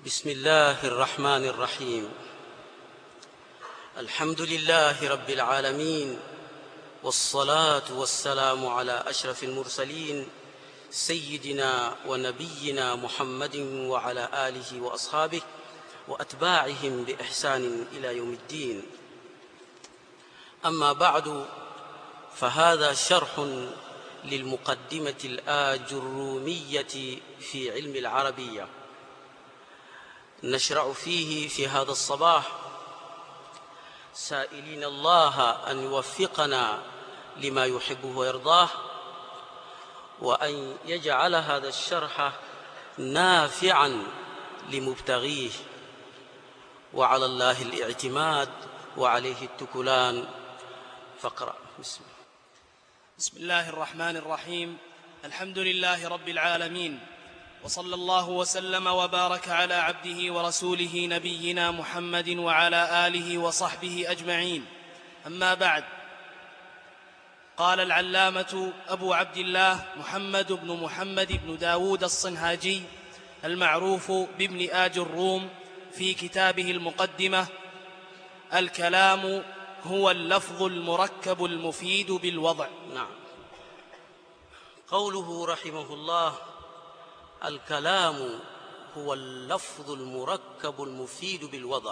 بسم الله الرحمن الرحيم. الحمد لله رب العالمين، والصلاة والسلام على أشرف المرسلين سيدنا ونبينا محمد وعلى آله وأصحابه وأتباعهم بإحسان إلى يوم الدين. أما بعد، فهذا شرح للمقدمة الآجرومية في علم العربية، نشرع فيه في هذا الصباح سائلين الله أن يوفقنا لما يحبه ويرضاه، وأن يجعل هذا الشرح نافعا لمبتغيه، وعلى الله الاعتماد وعليه التكلان. فاقرأ. بسم الله الرحمن الرحيم. الحمد لله رب العالمين، وصلى الله وسلم وبارك على عبده ورسوله نبينا محمد وعلى آله وصحبه أجمعين. أما بعد، قال العلامة أبو عبد الله محمد بن داود الصنهاجي المعروف بابن آج الروم في كتابه المقدمة: الكلام هو اللفظ المركب المفيد بالوضع. نعم. قوله رحمه الله: الكلام هو اللفظ المركب المفيد بالوضع.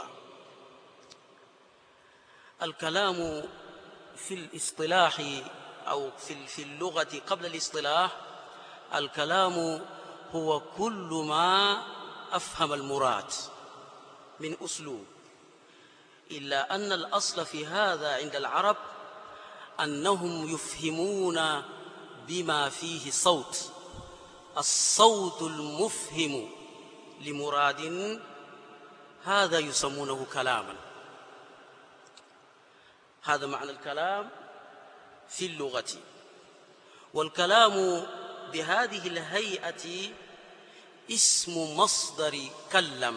الكلام في الاصطلاح أو في اللغة قبل الاصطلاح، الكلام هو كل ما أفهم المراد من أسلوب، إلا أن الأصل في هذا عند العرب أنهم يفهمون بما فيه صوت، الصوت المفهم لمراد، هذا يسمونه كلاما. هذا معنى الكلام في اللغة. والكلام بهذه الهيئة اسم مصدر كلم.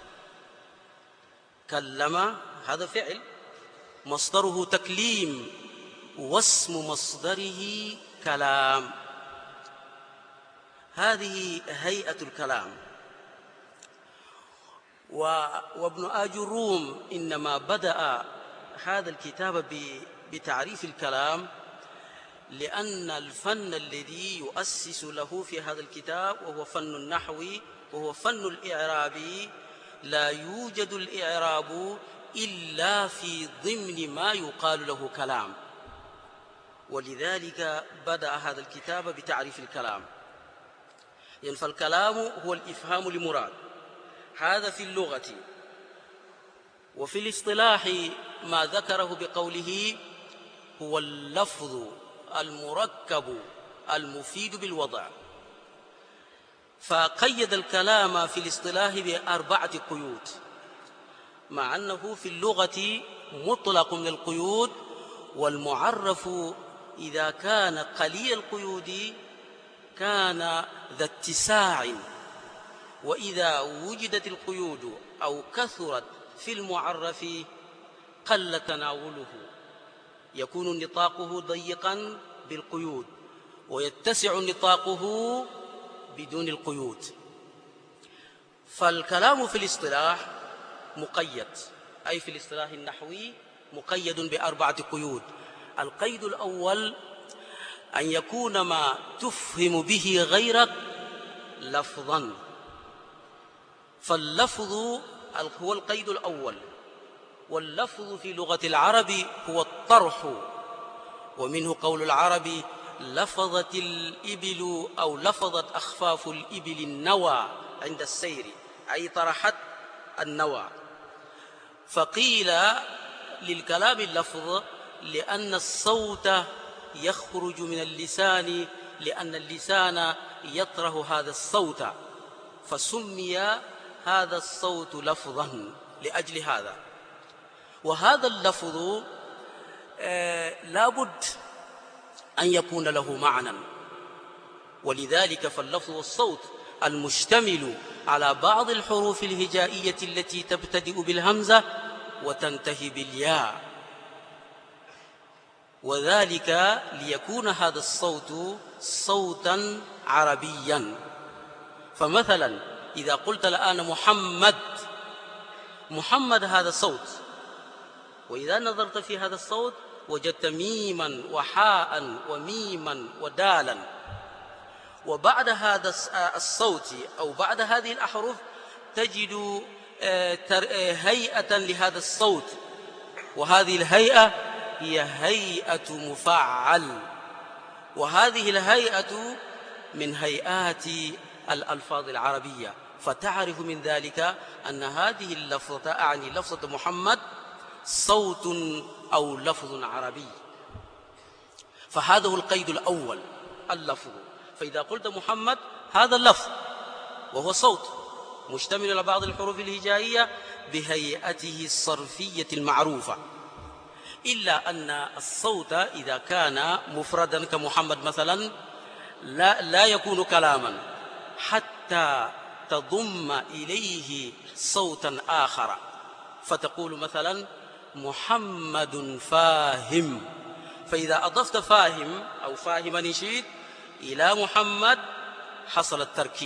كلم هذا فعل مصدره تكليم، واسم مصدره كلام. هذه هيئة الكلام. وابن آج الروم إنما بدأ هذا الكتاب بتعريف الكلام، لأن الفن الذي يؤسس له في هذا الكتاب وهو فن النحو وهو فن الإعراب، لا يوجد الإعراب إلا في ضمن ما يقال له كلام، ولذلك بدأ هذا الكتاب بتعريف الكلام. يعني فالكلام هو الإفهام لمراد، هذا في اللغة. وفي الاصطلاح ما ذكره بقوله هو اللفظ المركب المفيد بالوضع، فقيد الكلام في الاصطلاح ب4 قيود، مع أنه في اللغة مطلق من القيود، والمعرف إذا كان قليل القيود كان ذا اتساع، وإذا وجدت القيود أو كثرت في المعرف قل تناوله، يكون نطاقه ضيقا بالقيود ويتسع نطاقه بدون القيود. فالكلام في الاصطلاح مقيد، أي في الاصطلاح النحوي مقيد ب4 قيود. القيد الأول أن يكون ما تفهم به غيرك لفظا، فاللفظ هو القيد الأول. واللفظ في لغة العرب هو الطرح، ومنه قول العرب: لفظت الإبل أو لفظت أخفاف الإبل النوى عند السير، أي طرحت النوى. فقيل للكلام اللفظ لأن الصوت يخرج من اللسان، لأن اللسان يطرح هذا الصوت، فسمي هذا الصوت لفظا لأجل هذا. وهذا اللفظ لابد أن يكون له معنى، ولذلك فاللفظ والصوت المشتمل على بعض الحروف الهجائية التي تبتدئ بالهمزة وتنتهي بالياء، وذلك ليكون هذا الصوت صوتا عربيا. فمثلا إذا قلت الآن محمد، محمد هذا صوت، وإذا نظرت في هذا الصوت وجدت ميما وحاء وميما ودالا، وبعد هذا الصوت أو بعد هذه الأحرف تجد هيئة لهذا الصوت، وهذه الهيئة هي هيئة مفعل، وهذه الهيئة من هيئات الألفاظ العربية، فتعرف من ذلك أن هذه اللفظة أعني لفظة محمد صوت أو لفظ عربي. فهذا هو القيد الأول، اللفظ. فإذا قلت محمد هذا اللفظ وهو صوت مشتمل على بعض الحروف الهجائية بهيئته الصرفية المعروفة، إلا أن الصوت إذا كان مفردا كمحمد مثلا لا يكون كلاما حتى تضم إليه صوتا آخر، فتقول مثلا محمد فاهم، فإذا أضفت فاهم أو فاهم نشيد إلى محمد حصل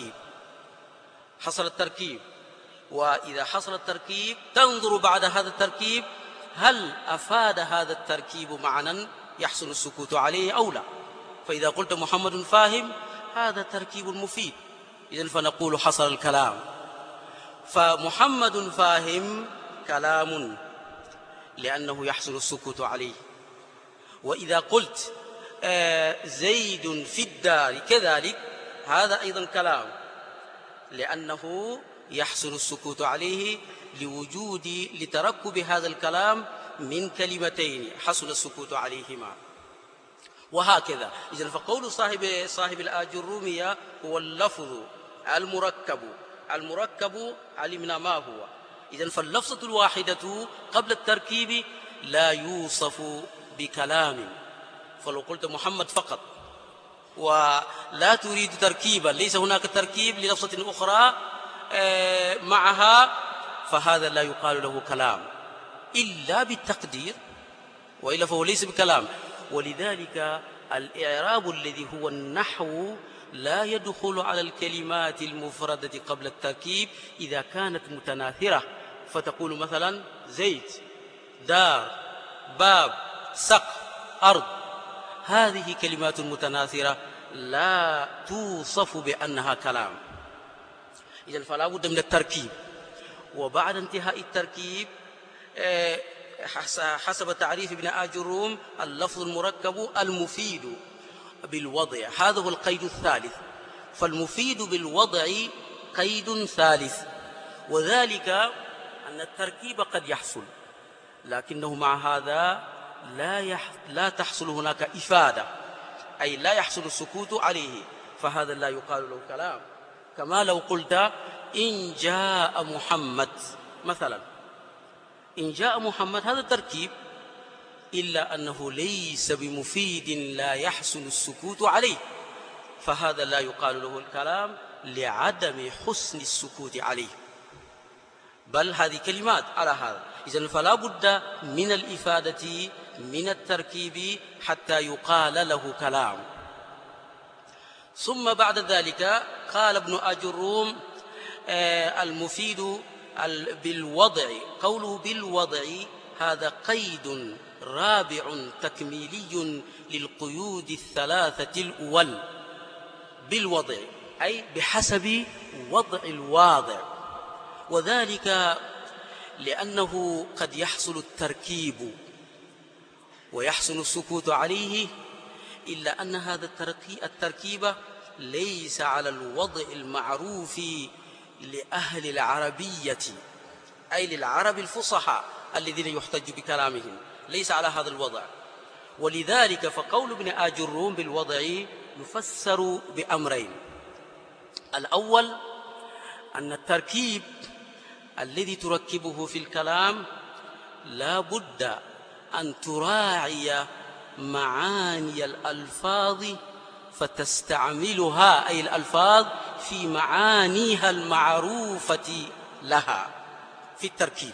التركيب. وإذا حصل التركيب تنظر بعد هذا التركيب هل أفاد هذا التركيب معنى يحسن السكوت عليه أو لا. فإذا قلت محمد فاهم هذا تركيب مفيد، إذن فنقول حصل الكلام. فمحمد فاهم كلام لأنه يحسن السكوت عليه. وإذا قلت زيد في الدار كذلك هذا أيضا كلام لأنه يحسن السكوت عليه لتركب هذا الكلام من كلمتين حسن السكوت عليهما، وهكذا. إذن فقول صاحب الآج الرومية هو اللفظ المركب علمنا ما هو. إذن فاللفظة الواحدة قبل التركيب لا يوصف بكلام، فلو قلت محمد فقط ولا تريد تركيبا، ليس هناك تركيب للفظة أخرى معها، فهذا لا يقال له كلام إلا بالتقدير، وإلا فهو ليس بكلام. ولذلك الإعراب الذي هو النحو لا يدخل على الكلمات المفردة قبل التركيب إذا كانت متناثرة، فتقول مثلا زيد، دار، باب، سقف، أرض، هذه كلمات متناثرة لا توصف بأنها كلام. إذن فلا بد من التركيب. وبعد انتهاء التركيب حسب تعريف ابن آج الروم اللفظ المركب المفيد بالوضع، هذا هو القيد الثالث. فالمفيد بالوضع قيد ثالث، وذلك أن التركيب قد يحصل لكنه مع هذا لا تحصل هناك إفادة، أي لا يحصل السكوت عليه، فهذا لا يقال له كلام. كما لو قلت إن جاء محمد مثلا، إن جاء محمد هذا تركيب، إلا أنه ليس بمفيد لا يحسن السكوت عليه، فهذا لا يقال له الكلام لعدم حسن السكوت عليه، بل هذه كلمات على هذا. إذن فلا بد من الإفادة من التركيب حتى يقال له كلام. ثم بعد ذلك قال ابن آج الروم المفيد بالوضع، قوله بالوضع هذا قيد رابع تكميلي للقيود الثلاثة الأول. بالوضع أي بحسب وضع الواضع، وذلك لأنه قد يحصل التركيب ويحسن السكوت عليه، إلا أن هذا التركيب ليس على الوضع المعروف لأهل العربية، أي للعرب الفصحاء الذين يحتج بكلامهم، ليس على هذا الوضع. ولذلك فقول ابن آج الروم بالوضع يفسر بأمرين: الأول أن التركيب الذي تركبه في الكلام لا بد أن تراعي معاني الألفاظ فتستعملها، أي الألفاظ في معانيها المعروفة لها في التركيب.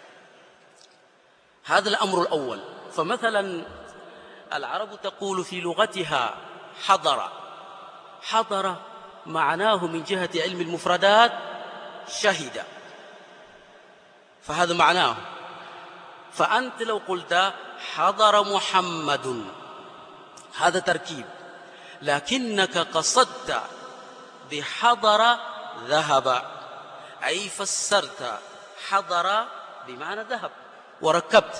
هذا الأمر الأول. فمثلا العرب تقول في لغتها حضر، حضر معناه من جهة علم المفردات شهد، فهذا معناه. فأنت لو قلت حضر محمد هذا تركيب، لكنك قصدت بحضر ذهب، أي فسرت حضر بمعنى ذهب وركبت،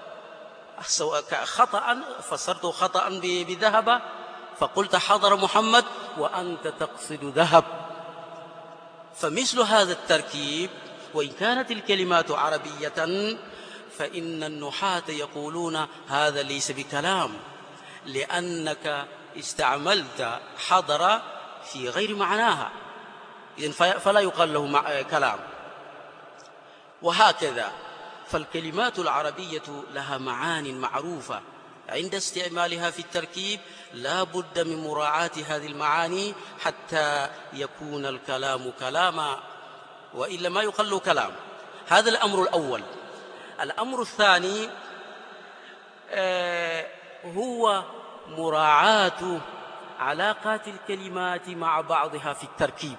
خطأ فسرته خطأ بذهب، فقلت حضر محمد وأنت تقصد ذهب. فمثل هذا التركيب وإن كانت الكلمات عربية فإن النحاة يقولون هذا ليس بكلام، لأنك استعملت حضر في غير معناها، إذن فلا يقال له كلام. وهكذا فالكلمات العربية لها معان معروفة، عند استعمالها في التركيب لا بد من مراعاة هذه المعاني حتى يكون الكلام كلاما، وإلا ما يقال له كلام. هذا الأمر الأول. الأمر الثاني هو مراعاة علاقات الكلمات مع بعضها في التركيب،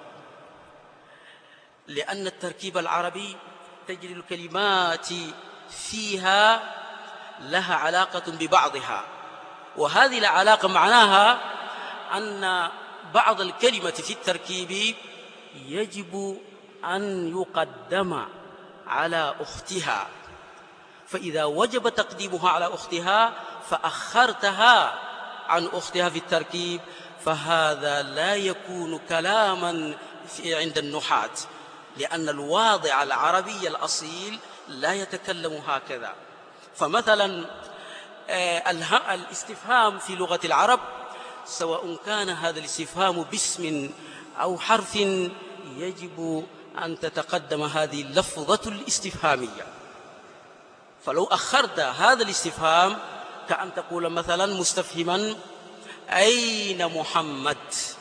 لأن التركيب العربي تجد الكلمات فيها لها علاقة ببعضها، وهذه العلاقة معناها أن بعض الكلمة في التركيب يجب أن يقدم على أختها، فإذا وجب تقديمها على أختها فأخرتها عن أختها في التركيب فهذا لا يكون كلاما عند النحاة، لأن الواضع العربي الأصيل لا يتكلم هكذا. فمثلا الاستفهام في لغة العرب سواء كان هذا الاستفهام باسم أو حرف يجب أن تتقدم هذه اللفظة الاستفهامية. فلو أخرت هذا الاستفهام كأن تقول مثلا مستفهما أين محمد،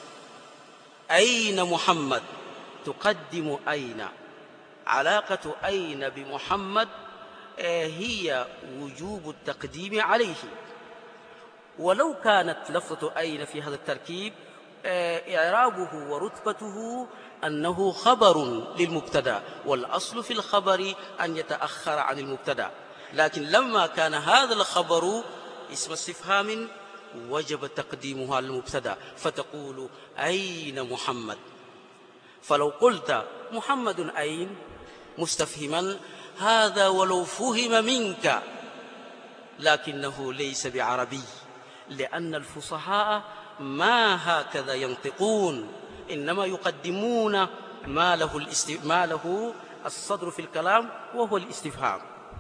أين محمد، تقدم أين. علاقة أين بمحمد هي وجوب التقديم عليه. ولو كانت لفظة أين في هذا التركيب إعرابه ورتبته أنه خبر للمبتدأ، والأصل في الخبر أن يتأخر عن المبتدأ، لكن لما كان هذا الخبر اسم استفهام وجب تقديمه على المبتدأ، فتقول أين محمد. فلو قلت محمد أين مستفهما هذا ولو فهم منك لكنه ليس بعربي، لأن الفصحاء ما هكذا ينطقون، إنما يقدمون ما له الصدر في الكلام وهو الاستفهام.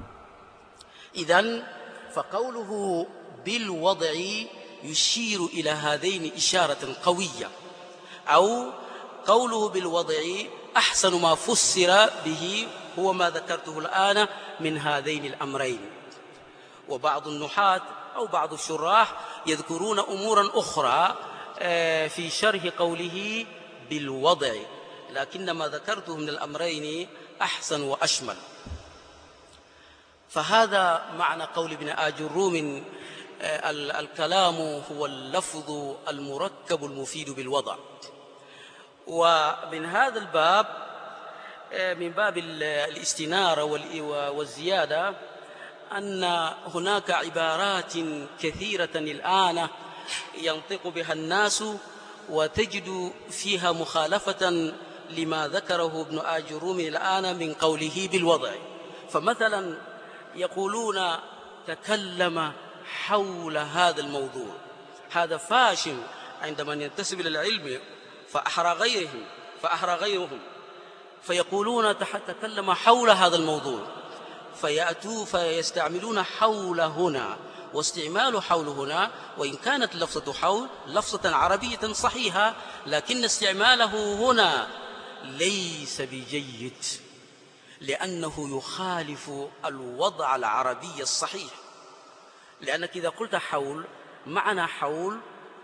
إذن فقوله بالوضع يشير إلى هذين إشارة قوية، أو قوله بالوضع أحسن ما فسر به هو ما ذكرته الآن من هذين الأمرين. وبعض النحاة أو بعض الشراح يذكرون أمورا أخرى في شرح قوله بالوضع، لكن ما ذكرته من الأمرين أحسن وأشمل. فهذا معنى قول ابن آج الروم الكلام هو اللفظ المركب المفيد بالوضع. ومن هذا الباب من باب الاستنارة والزيادة أن هناك عبارات كثيرة الآن ينطق بها الناس وتجد فيها مخالفة لما ذكره ابن آج الروم الآن من قوله بالوضع. فمثلا يقولون تكلم حول هذا الموضوع، هذا فاشل عند من ينتسب إلى العلم فأحرى غيرهم فيقولون تكلم حول هذا الموضوع، فيأتوا فيستعملون حول هنا، واستعمال حول هنا وإن كانت لفظة حول لفظة عربية صحيحة لكن استعماله هنا ليس بجيد، لأنه يخالف الوضع العربي الصحيح. لأنك إذا قلت حول معنى حول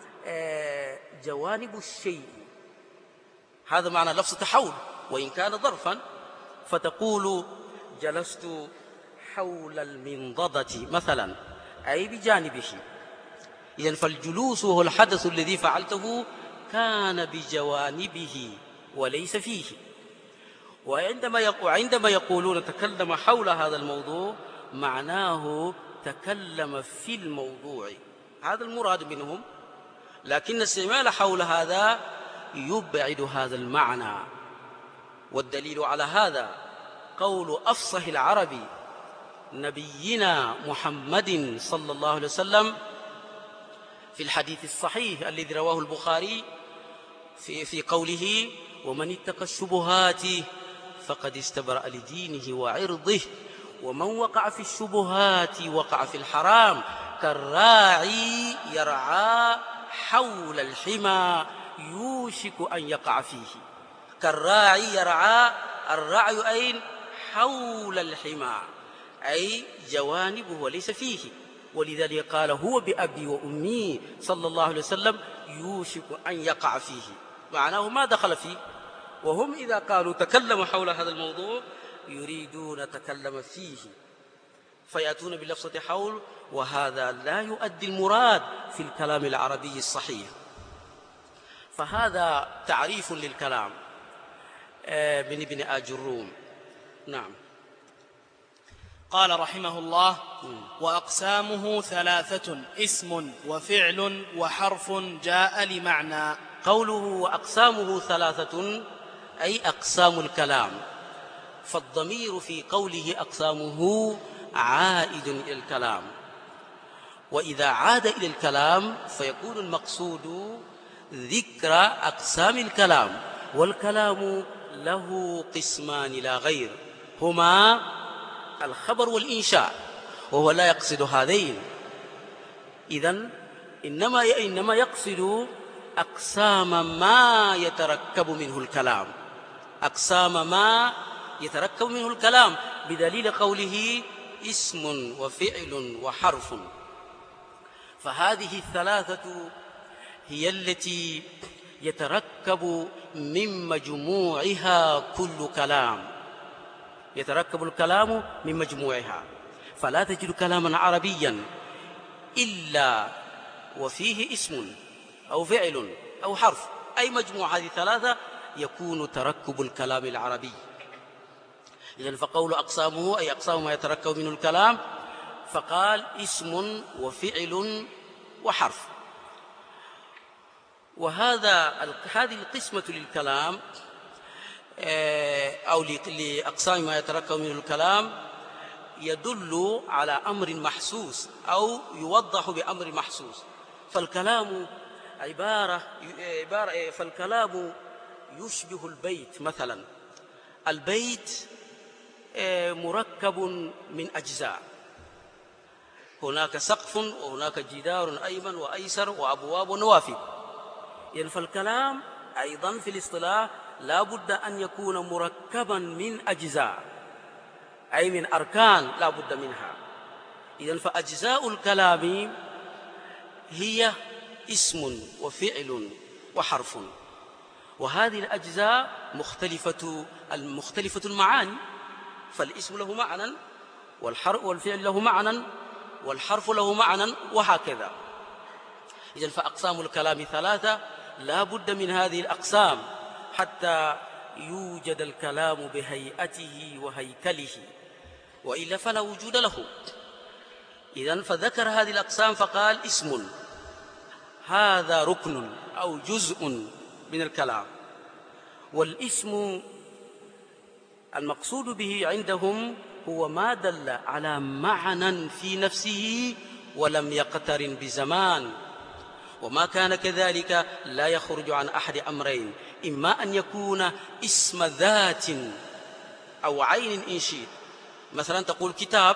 جوانب الشيء، هذا معنى لفظة حول وإن كان ظرفا، فتقول جلست حول المنضدة مثلا أي بجانبه. إذن فالجلوس هو الحدث الذي فعلته كان بجوانبه وليس فيه. وعندما يقولون تكلم حول هذا الموضوع معناه تكلم في الموضوع، هذا المراد منهم، لكن استعمال حول هذا يبعد هذا المعنى. والدليل على هذا قول أفصح العرب نبينا محمد صلى الله عليه وسلم في الحديث الصحيح الذي رواه البخاري في قوله: ومن اتقى الشبهات فقد استبرأ لدينه وعرضه، ومن وقع في الشبهات وقع في الحرام، كالراعي يرعى حول الحمى يوشك أن يقع فيه. كالراعي يرعى، الرعي أين؟ حول الحمى، أي جوانبه وليس فيه. ولذلك قال: هو بأبي وأمي صلى الله عليه وسلم يوشك أن يقع فيه، معناه ما دخل فيه. وهم إذا قالوا تكلم حول هذا الموضوع يريدون تكلم فيه، فيأتون بلفظة حول، وهذا لا يؤدي المراد في الكلام العربي الصحيح. فهذا تعريف للكلام من ابن آجروم. نعم. قال رحمه الله: وأقسامه ثلاثة: اسم وفعل وحرف جاء لمعنى. قوله وأقسامه ثلاثة أي أقسام الكلام، فالضمير في قوله أقسامه عائد إلى الكلام، وإذا عاد إلى الكلام فيكون المقصود ذكر أقسام الكلام. والكلام له قسمان لا غير، هما الخبر والإنشاء، وهو لا يقصد هذين. إذن إنما يقصد أقسام ما يتركب منه الكلام، أقسام ما يتركب منه الكلام، بدليل قوله اسم وفعل وحرف. فهذه الثلاثة هي التي يتركب من مجموعها كل كلام، يتركب الكلام من مجموعها. فلا تجد كلاما عربيا إلا وفيه اسم أو فعل أو حرف، أي مجموع هذه الثلاثة يكون تركب الكلام العربي. إذن فقول أقسامه أي أقسام ما يتركب منه الكلام، فقال اسم وفعل وحرف. هذه القسمة للكلام أو لأقسام ما يتركب منه الكلام يدل على أمر محسوس أو يوضح بأمر محسوس. فالكلام فالكلام يشبه البيت. مثلا البيت مركب من أجزاء، هناك سقف وهناك جدار أيمن وأيسر وأبواب ونوافذ. يعني فالكلام أيضا في الاصطلاح لا بد أن يكون مركبا من أجزاء، أي من أركان لا بد منها. إذن فأجزاء الكلام هي اسم وفعل وحرف، وهذه الأجزاء مختلفة المعاني، فالاسم له معنى والفعل له معنى والحرف له معنى وهكذا. إذن فأقسام الكلام ثلاثة، لا بد من هذه الأقسام حتى يوجد الكلام بهيئته وهيكله، وإلا فلا وجود له. إذن فذكر هذه الأقسام فقال اسم، هذا ركن أو جزء من الكلام. والاسم المقصود به عندهم هو ما دل على معنى في نفسه ولم يقترن بزمان، وما كان كذلك لا يخرج عن أحد أمرين: إما أن يكون اسم ذات أو عين إن شئت. مثلا تقول كتاب،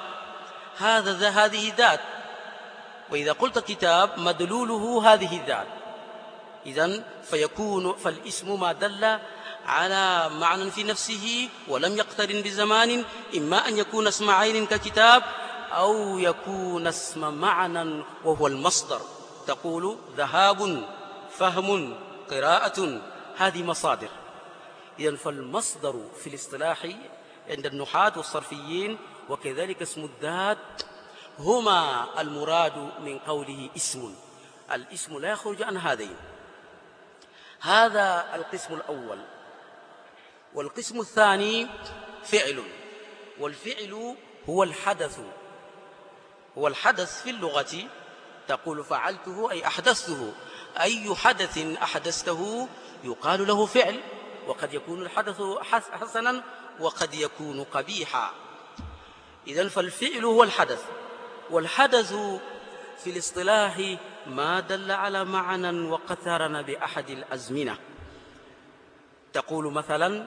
هذه ذات، وإذا قلت كتاب مدلوله هذه الذات. إذن فالاسم ما دل على معنى في نفسه ولم يقترن بزمان، إما أن يكون اسم عين ككتاب أو يكون اسم معنى وهو المصدر. تقول ذهاب، فهم، قراءة، هذه مصادر. إذن فالمصدر في الاصطلاح عند النحاة والصرفيين وكذلك اسم الذات هما المراد من قوله اسم. الاسم لا يخرج عن هذين. هذا القسم الأول. والقسم الثاني فعل، والفعل هو الحدث. هو الحدث في اللغة، تقول فعلته أي أحدثته. أي حدث أحدثته يقال له فعل، وقد يكون الحدث حسنا وقد يكون قبيحا. إذن فالفعل هو الحدث، والحدث في الاصطلاح ما دل على معنى وقترن بأحد الأزمنة. تقول مثلا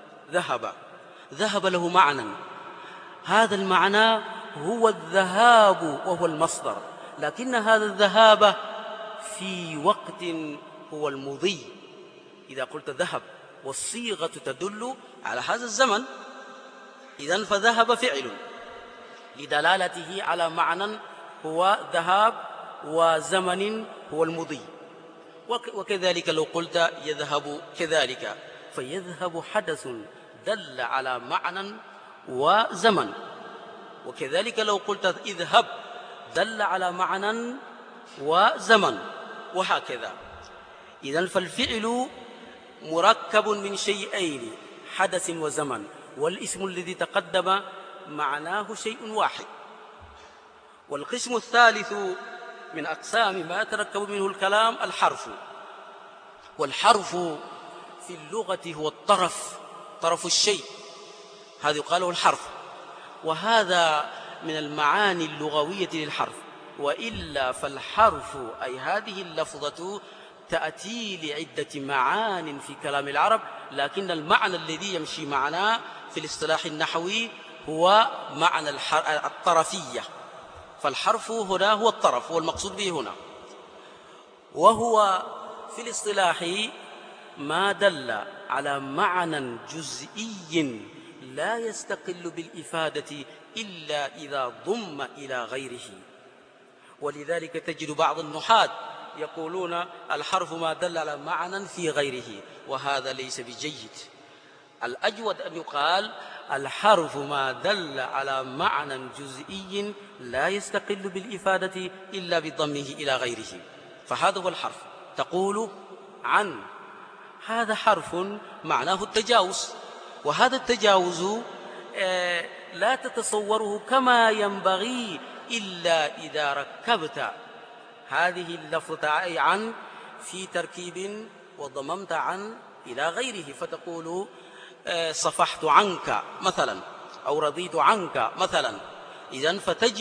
ذهب له معنى، هذا المعنى هو الذهاب وهو المصدر، لكن هذا الذهاب في وقت هو المضي. إذا قلت ذهب والصيغة تدل على هذا الزمن، إذن فذهب فعل لدلالته على معنى هو ذهاب وزمن هو المضي. وكذلك لو قلت يذهب كذلك، فيذهب حدث دل على معنى وزمن، وكذلك لو قلت اذهب دل على معنى وزمن، وهكذا. إذن فالفعل مركب من شيئين، حدث وزمن، والاسم الذي تقدم معناه شيء واحد. والقسم الثالث من أقسام ما يتركب منه الكلام الحرف. والحرف في اللغة هو طرف الشيء، هذا يقال له الحرف، وهذا من المعاني اللغوية للحرف. وإلا فالحرف أي هذه اللفظة تأتي لعدة معان في كلام العرب، لكن المعنى الذي يمشي معنا في الاصطلاح النحوي هو معنى الطرفية. فالحرف هنا هو الطرف، هو المقصود به هنا، وهو في الاصطلاح ما دل على معنى جزئي لا يستقل بالإفادة إلا إذا ضم إلى غيره. ولذلك تجد بعض النحاة يقولون الحرف ما دل على معنى في غيره، وهذا ليس بجيد. الأجود أن يقال الحرف ما دل على معنى جزئي لا يستقل بالإفادة إلا بضمه إلى غيره، فهذا هو الحرف. تقول عن، هذا حرف معناه التجاوز، وهذا التجاوز لا تتصوره كما ينبغي إلا إذا ركبت هذه اللفظة أي عن في تركيب وضممت عن إلى غيره، فتقول صفحت عنك مثلا أو رضيت عنك مثلا. إذن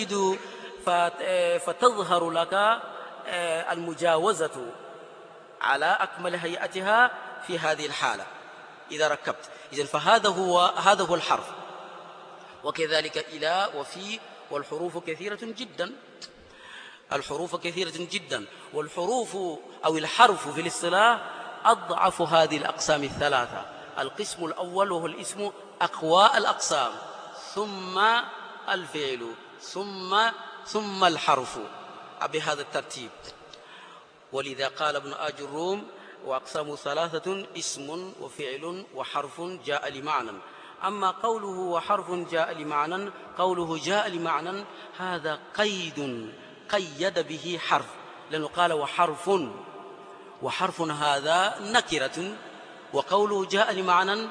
فتظهر لك المجاوزة على أكمل هيئتها في هذه الحالة إذا ركبت. إذن فهذا هو الحرف. وكذلك إلى وفي، والحروف كثيرة جدا، الحروف كثيرة جدا. والحروف أو الحرف في الاصطلاح أضعف هذه الأقسام الثلاثة. القسم الأول وهو الاسم أقوى الأقسام، ثم الفعل، ثم الحرف، بهذا الترتيب. ولذا قال ابن آج الروم وأقسام ثلاثة: اسم وفعل وحرف جاء لمعنى. أما قوله وحرف جاء لمعنى، قوله جاء لمعنى هذا قيد به حرف، لأنه قال وحرف هذا نكرة، وقوله جاء لمعنى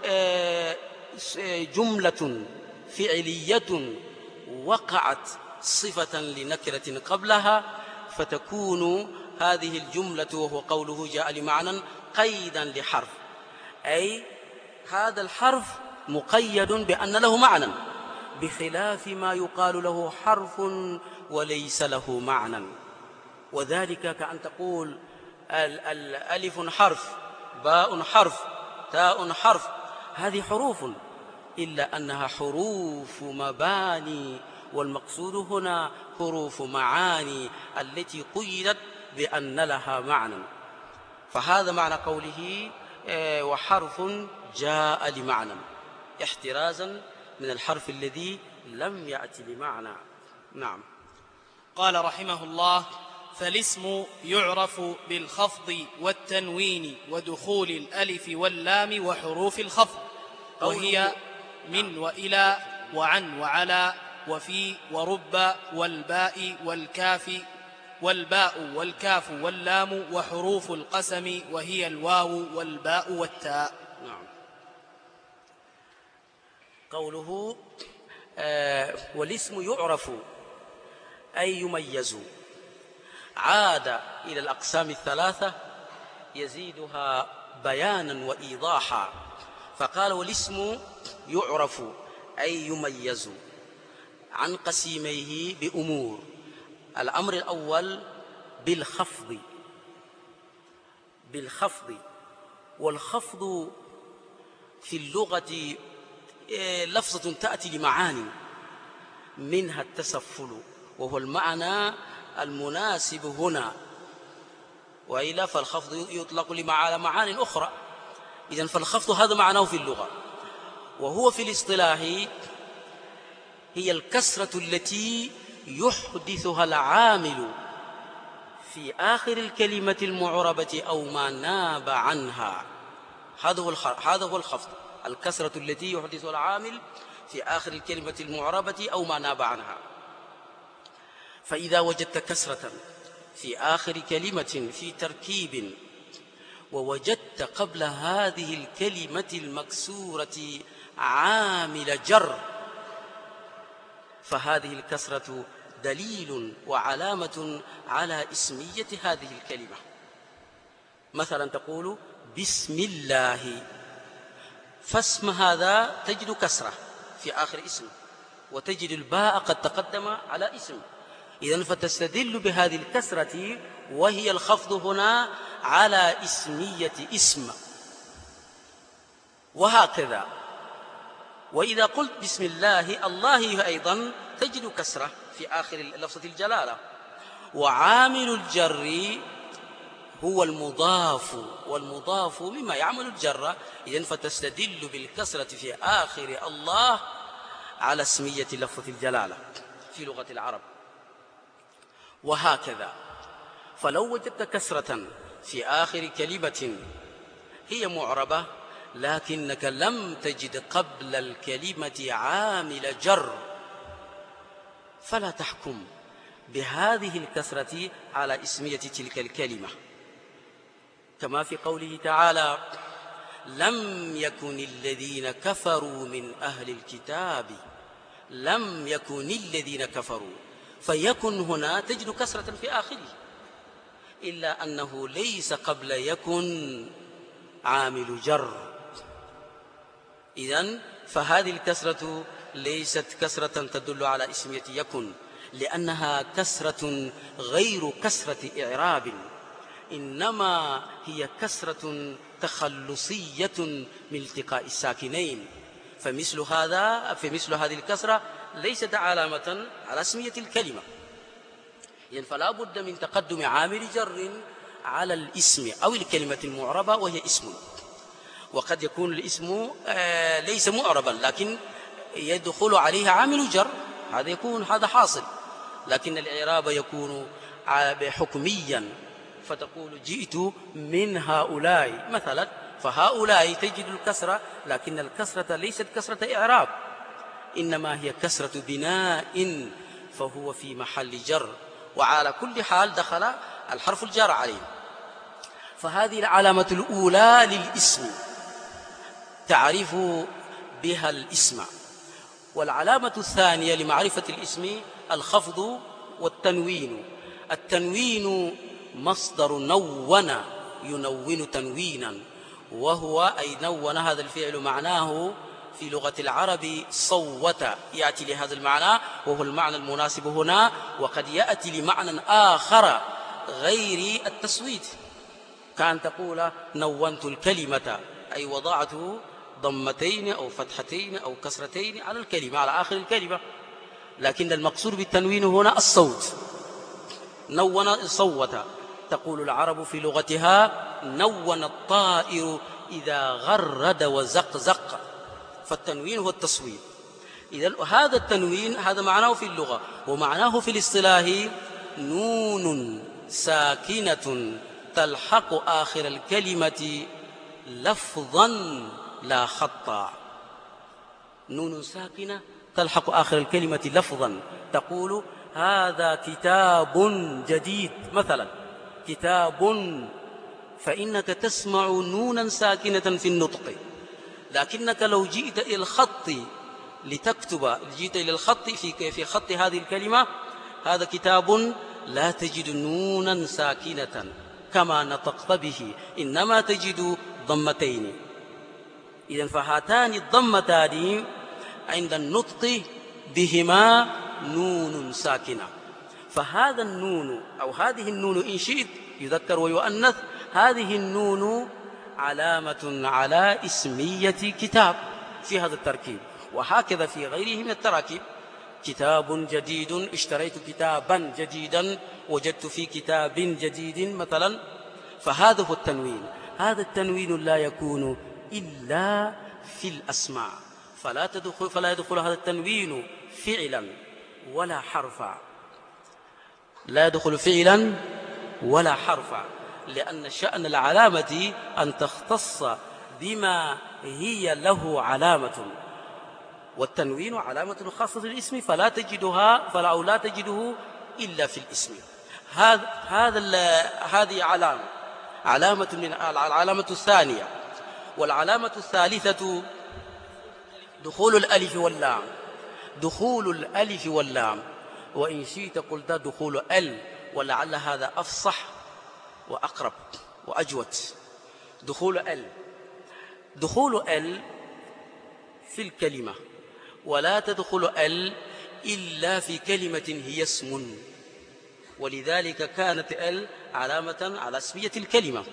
جملة فعلية وقعت صفة لنكرة قبلها، فتكون هذه الجملة وهو قوله جاء لمعنى قيدا لحرف، أي هذا الحرف مقيد بأن له معنى، بخلاف ما يقال له حرف وليس له معنى. وذلك كأن تقول الألف حرف، باء حرف، تاء حرف، هذه حروف، إلا أنها حروف مباني، والمقصود هنا حروف معاني التي قيدت بأن لها معنى. فهذا معنى قوله وحرف جاء لمعنى، احترازا من الحرف الذي لم يأتي لمعنى. نعم. قال رحمه الله: فالاسم يعرف بالخفض والتنوين ودخول الألف واللام وحروف الخفض، وهي من وإلى وعن وعلى وفي ورب والباء والكاف واللام وحروف القسم، وهي الواو والباء والتاء. نعم. قوله والاسم يعرف أي يميز، عاد إلى الأقسام الثلاثة يزيدها بيانا وإيضاحا، فقال والاسم يعرف أي يميز عن قسيميه بأمور. الأمر الأول بالخفض، والخفض في اللغة لفظة تأتي لمعاني، منها التسفل وهو المعنى المناسب هنا، وإلا فالخفض يطلق على معاني أخرى. إذن فالخفض هذا معناه في اللغة، وهو في الاصطلاح هي الكسرة التي يحدثها العامل في آخر الكلمة المعربة أو ما ناب عنها. هذا هو الخفض، الكسرة التي يحدثها العامل في آخر الكلمة المعربة أو ما ناب عنها. فإذا وجدت كسرة في آخر كلمة في تركيب ووجدت قبل هذه الكلمة المكسورة عامل جر، فهذه الكسرة دليل وعلامة على اسمية هذه الكلمة. مثلا تقول بسم الله، فاسم هذا تجد كسرة في آخر اسم، وتجد الباء قد تقدم على اسم، إذن فتستدل بهذه الكسرة وهي الخفض هنا على اسمية اسم. وهكذا وإذا قلت بسم الله، الله أيضا تجد كسرة في آخر لفظة الجلالة، وعامل الجر هو المضاف، والمضاف مما يعمل الجر، إذن فتستدل بالكسرة في آخر الله على اسمية لفظة الجلالة في لغة العرب. وهكذا فلو وجدت كسرة في آخر كلمة هي معربة لكنك لم تجد قبل الكلمة عامل جر، فلا تحكم بهذه الكسرة على اسمية تلك الكلمة، كما في قوله تعالى لم يكن الذين كفروا من أهل الكتاب، لم يكن الذين كفروا، فيكن هنا تجد كسرة في آخره، إلا أنه ليس قبل يكن عامل جر. إذن فهذه الكسرة ليست كسرة تدل على اسمية يكن، لأنها كسرة غير كسرة إعراب، إنما هي كسرة تخلصية من التقاء الساكنين، فمثل هذه الكسرة ليست علامة على اسمية الكلمة. إذن فلا بد من تقدم عامل جر على الاسم أو الكلمة المعربة وهي اسم. وقد يكون الاسم ليس معربا لكن يدخل عليه عامل جر، هذا حاصل، لكن الإعراب يكون حكميا، فتقول جئت من هؤلاء مثلا، فهؤلاء تجد الكسرة، لكن الكسرة ليست كسرة إعراب، إنما هي كسرة بناء، فهو في محل جر، وعلى كل حال دخل الحرف الجار عليه. فهذه العلامة الأولى للاسم تعرف بها الاسم. والعلامة الثانية لمعرفة الاسم الخفض والتنوين. التنوين مصدر نون، ينون تنوينا، وهو أي نون، هذا الفعل معناه في لغة العرب صوت، يأتي لهذا المعنى وهو المعنى المناسب هنا، وقد يأتي لمعنى آخر غير التصويت، كان تقول نونت الكلمة، أي وضعت ضمتين أو فتحتين أو كسرتين على الكلمة، على آخر الكلمة، لكن المقصود بالتنوين هنا الصوت، نون صوت. تقول العرب في لغتها نون الطائر إذا غرد وزقزق، فالتنوين هو التصويت. إذن هذا التنوين هذا معناه في اللغة، ومعناه في الاصطلاح نون ساكنة تلحق آخر الكلمة لفظا لا خطا، نون ساكنة تلحق آخر الكلمة لفظا، تقول هذا كتاب جديد مثلا، كتاب، فإنك تسمع نونا ساكنة في النطق، لكنك لو جئت إلى الخط لتكتب، جئت إلى الخط في خط هذه الكلمة، هذا كتاب لا تجد نونا ساكنة كما نطقت به، إنما تجد ضمتين. إذن فهاتان الضمتان عند النطق بهما نون ساكنة، فهذا النون أو هذه النون إن شئت يذكر ويؤنث، هذه النون علامة على اسمية كتاب في هذا التركيب، وهكذا في غيره من التراكيب. كتاب جديد، اشتريت كتابا جديدا، وجدت في كتاب جديد مثلا، فهذا هو التنوين. هذا التنوين لا يكون إلا في الأسماء، فلا يدخل هذا التنوين فعلا ولا حرفا، لا يدخل فعلا ولا حرفا، لأن شأن العلامة أن تختص بما هي له علامة، والتنوين علامة خاصة للاسم لا تجده إلا في الاسم. هذه علامة من العلامة الثانية. والعلامة الثالثة دخول الألف واللام. دخول الألف واللام، وإن شئت قلت دخول ال، ولعل هذا أفصح وأقرب وأجود. دخول ال في الكلمة، ولا تدخل ال إلا في كلمة هي اسم، ولذلك كانت ال علامة على اسمية الكلمة.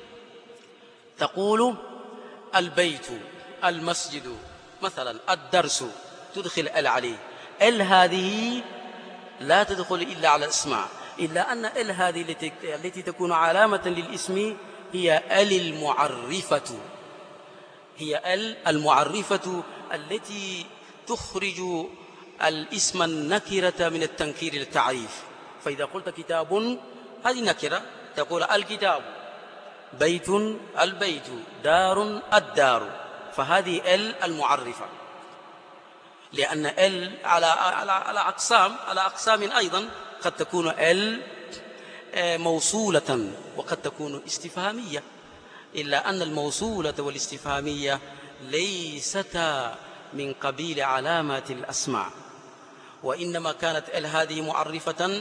تقول البيت، المسجد مثلا، الدرس، تدخل ال عليه. ال هذه لا تدخل إلا على الاسماء، إلا أن ال هذه التي تكون علامة للاسم هي ال المعرفة، هي ال المعرفة التي تخرج الاسم النكرة من التنكير للتعريف. فإذا قلت كتاب، هذه نكرة، تقول الكتاب، بيت، البيت، دار، الدار، فهذه ال المعرفة، لأن ال على أقسام أيضا، قد تكون ال موصولة وقد تكون استفهامية، إلا أن الموصولة والاستفهامية ليستا من قبيل علامات الأسماء، وإنما كانت ال هذه معرفة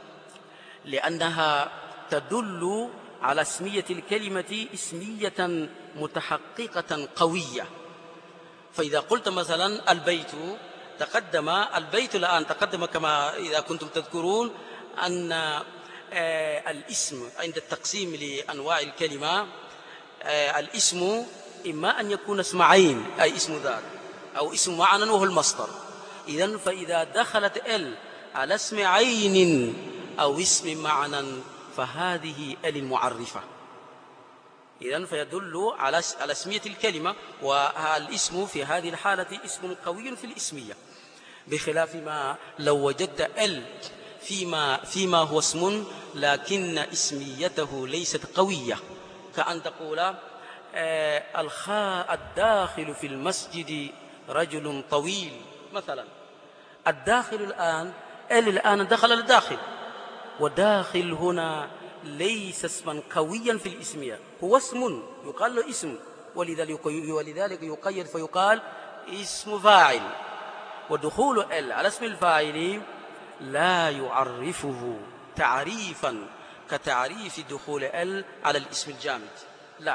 لأنها تدل على اسمية الكلمة اسمية متحققة قوية. فإذا قلت مثلا البيت، البيت الآن تقدم كما إذا كنتم تذكرون أن الاسم عند التقسيم لأنواع الكلمة، الاسم إما أن يكون اسم عين أي اسم ذات، أو اسم معنى وهو المصدر. إذن فإذا دخلت ال على اسم عين أو اسم معنى فهذه ال المعرفة، إذن فيدل على اسمية الكلمة، والاسم في هذه الحالة اسم قوي في الاسمية، بخلاف ما لو وجدت ال فيما هو اسم لكن اسميته ليست قوية، كأن تقول الداخل في المسجد رجل طويل مثلا. الداخل الآن دخل الداخل، وداخل هنا ليس اسما قويا في الاسمية، هو اسم يقال له اسم، ولذلك يقيد فيقال اسم فاعل. ودخول ال على اسم الفاعل لا يعرفه تعريفا كتعريف دخول ال على الاسم الجامد، لا.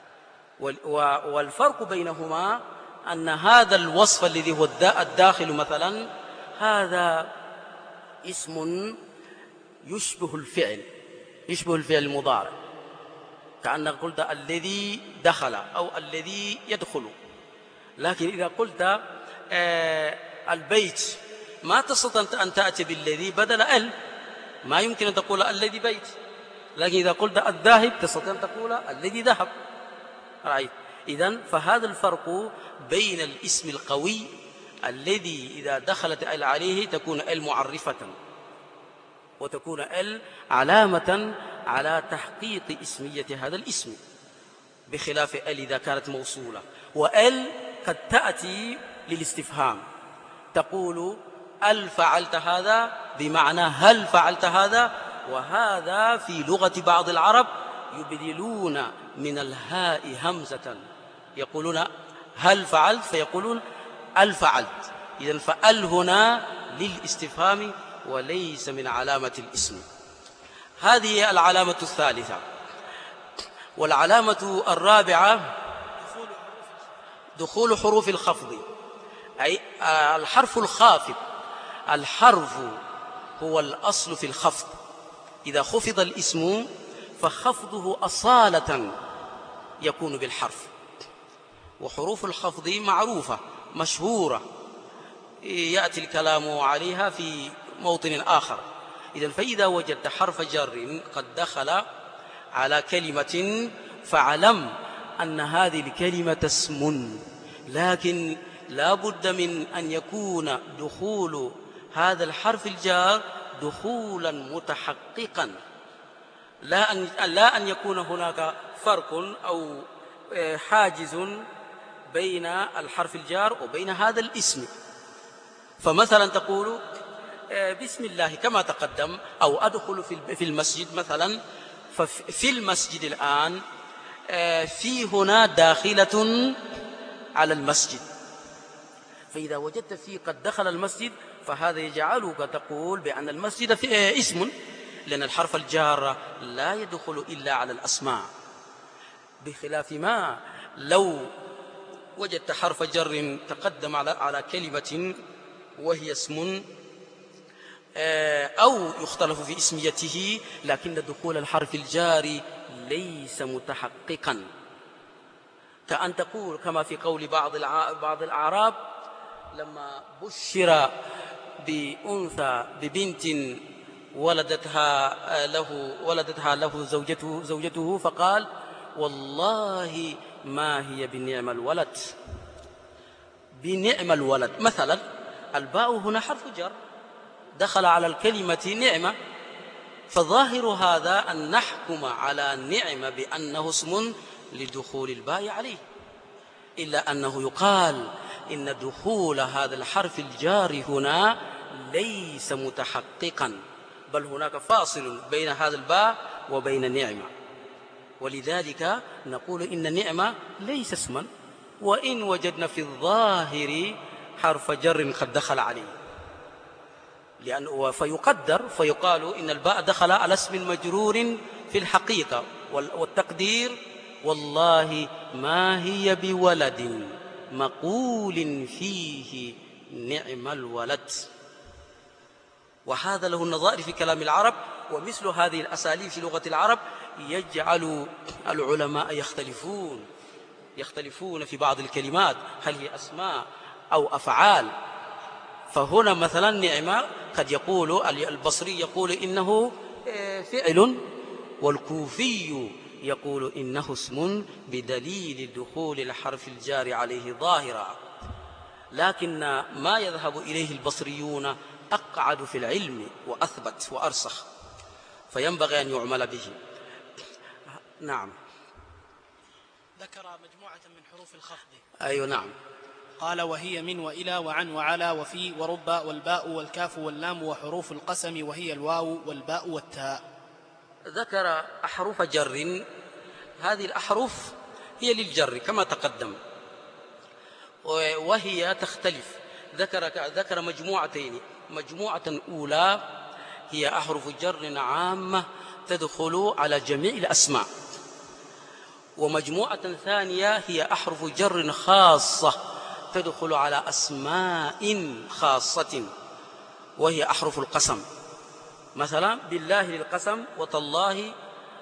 والفرق بينهما أن هذا الوصف الذي هو الداخل مثلا، هذا اسم يشبه الفعل المضارع، كأنك قلت الذي دخل أو الذي يدخل. لكن إذا قلت البيت، ما تستطيع أن تأتي بالذي بدل ال، ما يمكن أن تقول الذي بيت. لكن إذا قلت الذاهب تستطيع أن تقول الذي ذهب. رأيت؟ إذن فهذا الفرق بين الاسم القوي الذي إذا دخلت ال عليه تكون ال معرفة، وتكون ال علامة على تحقيق اسمية هذا الاسم، بخلاف ال إذا كانت موصولة. وال قد تأتي للاستفهام، تقول هل فعلت هذا، بمعنى هل فعلت هذا. وهذا في لغة بعض العرب يبدلون من الهاء همزة، يقولون هل فعلت فيقولون هل فعلت، إذن فأل هنا للاستفهام وليس من علامة الاسم. هذه العلامة الثالثة. والعلامة الرابعة دخول حروف الخفض، أي الحرف الخافض. الحرف هو الأصل في الخفض، إذا خفض الاسم فخفضه أصالة يكون بالحرف. وحروف الخفض معروفة مشهورة يأتي الكلام عليها في موطن آخر. إذن فإذا وجدت حرف جر قد دخل على كلمة فاعلم أن هذه الكلمة اسم، لكن لا بد من أن يكون دخول هذا الحرف الجار دخولا متحققا، لا أن يكون هناك فرق أو حاجز بين الحرف الجار وبين هذا الاسم. فمثلا تقول بسم الله كما تقدم، أو أدخل في المسجد مثلا. ففي المسجد الآن في هنا داخلة على المسجد، فإذا وجدت فيه قد دخل المسجد فهذا يجعلك تقول بأن المسجد فيه اسم، لأن الحرف الجار لا يدخل إلا على الأسماء، بخلاف ما لو وجدت حرف جر تقدم على كلمة وهي اسم أو يختلف في اسميته، لكن دخول الحرف الجار ليس متحققا، كأن تقول كما في قول بعض الأعراب لما بشر بأنثى ببنت ولدتها له زوجته فقال والله ما هي بنعم الولد. بنعم الولد مثلا، الباء هنا حرف جر دخل على الكلمة نعمة، فظاهر هذا أن نحكم على نعمة بأنه اسم لدخول الباء عليه، إلا أنه يقال إن دخول هذا الحرف الجار هنا ليس متحققا، بل هناك فاصل بين هذا الباء وبين نعمة. ولذلك نقول إن نعمة ليس اسما، وإن وجدنا في الظاهر حرف جر قد دخل عليه، فيقدر فيقال إن الباء دخل على اسم مجرور في الحقيقة، والتقدير والله ما هي بولد مقول فيه نعم الولد. وهذا له النظائر في كلام العرب، ومثل هذه الأساليب في لغة العرب يجعل العلماء يختلفون في بعض الكلمات، هل هي أسماء أو أفعال. فهنا مثلا نعمة قد يقول البصري يقول إنه فعل، والكوفي يقول إنه اسم بدليل دخول الحرف الجار عليه ظاهرا. لكن ما يذهب إليه البصريون أقعد في العلم وأثبت وأرسخ، فينبغي أن يعمل به. نعم. ذكر مجموعة من حروف الخفض. أيوة نعم. قال وهي من وإلى وعن وعلى وفي ورب والباء والكاف واللام وحروف القسم وهي الواو والباء والتاء. ذكر أحرف جر، هذه الأحرف هي للجر كما تقدم، وهي تختلف. ذكر مجموعتين، مجموعة أولى هي أحرف جر عامة تدخل على جميع الأسماء، ومجموعة ثانية هي أحرف جر خاصة تدخل على أسماء خاصة، وهي أحرف القسم. مثلا بالله للقسم، وتالله،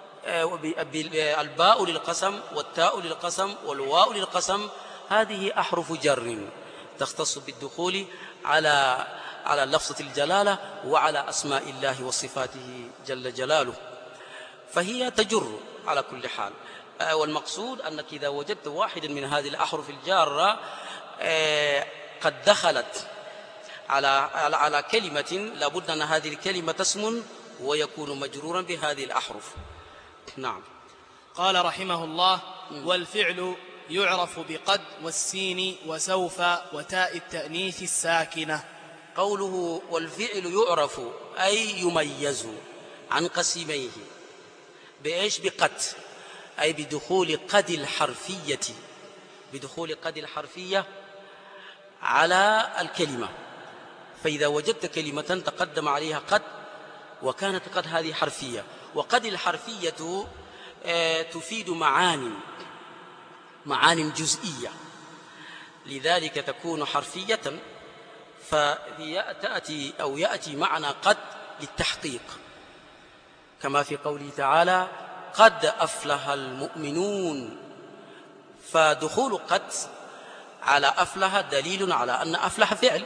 الباء للقسم، والتاء للقسم، والواو للقسم. هذه أحرف جر تختص بالدخول على لفظة الجلالة وعلى أسماء الله وصفاته جل جلاله، فهي تجر على كل حال. والمقصود أنك إذا وجدت واحدا من هذه الأحرف الجارة قد دخلت على كلمة، لابد أن هذه الكلمة اسم ويكون مجرورا بهذه الأحرف. نعم. قال رحمه الله: والفعل يعرف بقد والسين وسوف وتاء التأنيث الساكنة. قوله والفعل يعرف أي يميز عن قسميه بإيش؟ بقد، أي بدخول قد الحرفية. بدخول قد الحرفية على الكلمة. فإذا وجدت كلمة تقدم عليها قد، وكانت قد هذه حرفية، وقد الحرفية تفيد معان جزئية، لذلك تكون حرفية. يأتي معنى قد للتحقيق، كما في قوله تعالى قد أفلح المؤمنون، فدخول قد على أفلح دليل على أن أفلح فعل،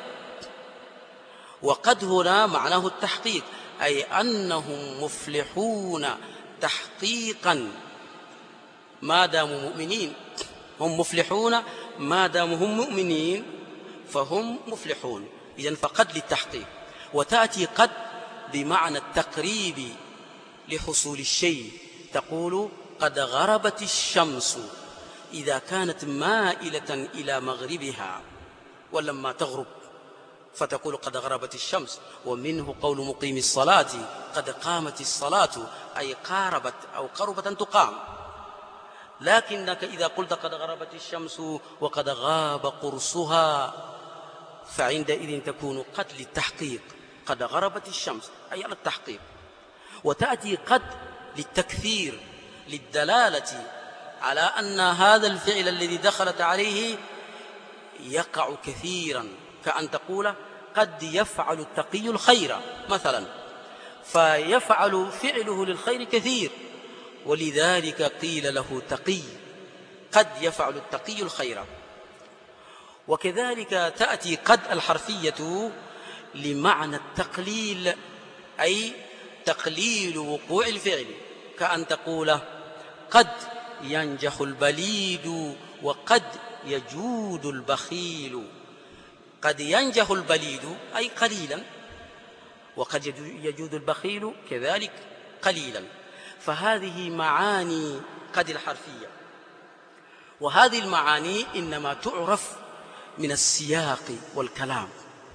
وقد هنا معناه التحقيق، أي أنهم مفلحون تحقيقا ما داموا مؤمنين. هم مفلحون ما داموا هم مؤمنين فهم مفلحون. إذن فقد للتحقيق. وتأتي قد بمعنى التقريب لحصول الشيء، تقول قد غربت الشمس إذا كانت مائلة إلى مغربها ولما تغرب فتقول قد غربت الشمس. ومنه قول مقيم الصلاة قد قامت الصلاة، أي قاربت أو قربت أن تقام. لكنك إذا قلت قد غربت الشمس وقد غاب قرصها فعندئذ تكون قد للتحقيق، قد غربت الشمس أي على التحقيق. وتأتي قد للتكثير للدلالة على أن هذا الفعل الذي دخلت عليه يقع كثيرا، كأن تقول قد يفعل التقي الخير مثلا، فيفعل فعله للخير كثير، ولذلك قيل له تقي، قد يفعل التقي الخير. وكذلك تأتي قد الحرفية لمعنى التقليل، أي تقليل وقوع الفعل، كأن تقول قد ينجح البليد وقد يجود البخيل. قد ينجح البليد أي قليلا، وقد يجود البخيل كذلك قليلا. فهذه معاني قد الحرفية، وهذه المعاني إنما تعرف من السياق والكلام.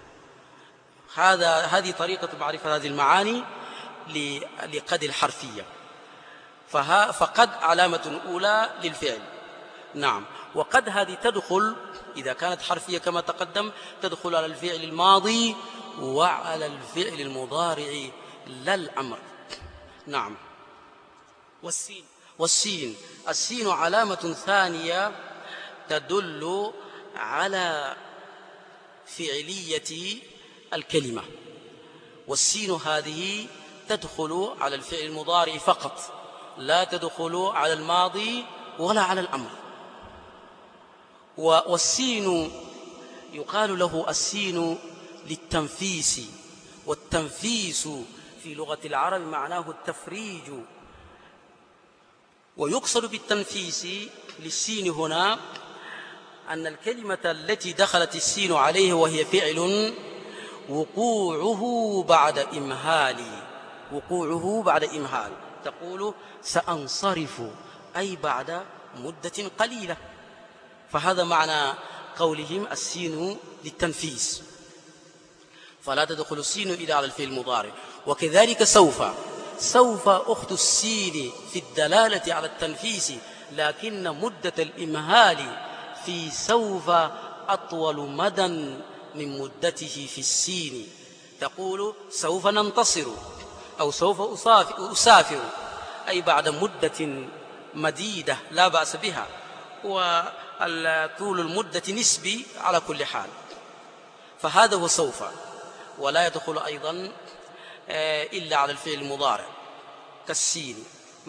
هذه طريقة معرفة هذه المعاني لقد الحرفية. فقد علامة أولى للفعل، نعم. وقد هذه تدخل إذا كانت حرفية كما تقدم تدخل على الفعل الماضي وعلى الفعل المضارع لا الأمر، نعم. السين علامة ثانية تدل على فعلية الكلمة، والسين هذه تدخل على الفعل المضارع فقط، لا تدخل على الماضي ولا على الأمر. والسين يقال له السين للتنفيس، والتنفيس في لغة العرب معناه التفريج. ويقصد بالتنفيس للسين هنا أن الكلمة التي دخلت السين عليه وهي فعل وقوعه بعد إمهال، تقول سأنصرف أي بعد مدة قليلة. فهذا معنى قولهم السين للتنفيس، فلا تدخل السين إلا على الفعل المضارع. وكذلك سوف أخت السين في الدلالة على التنفيس، لكن مدة الإمهال في سوف أطول مدى من مدته في السين. تقول سوف ننتصر أو سوف أسافر، أي بعد مدة مديدة لا بأس بها، وطول المدة نسبي على كل حال. فهذا هو سوف، ولا يدخل أيضا إلا على الفعل المضارع كالسين.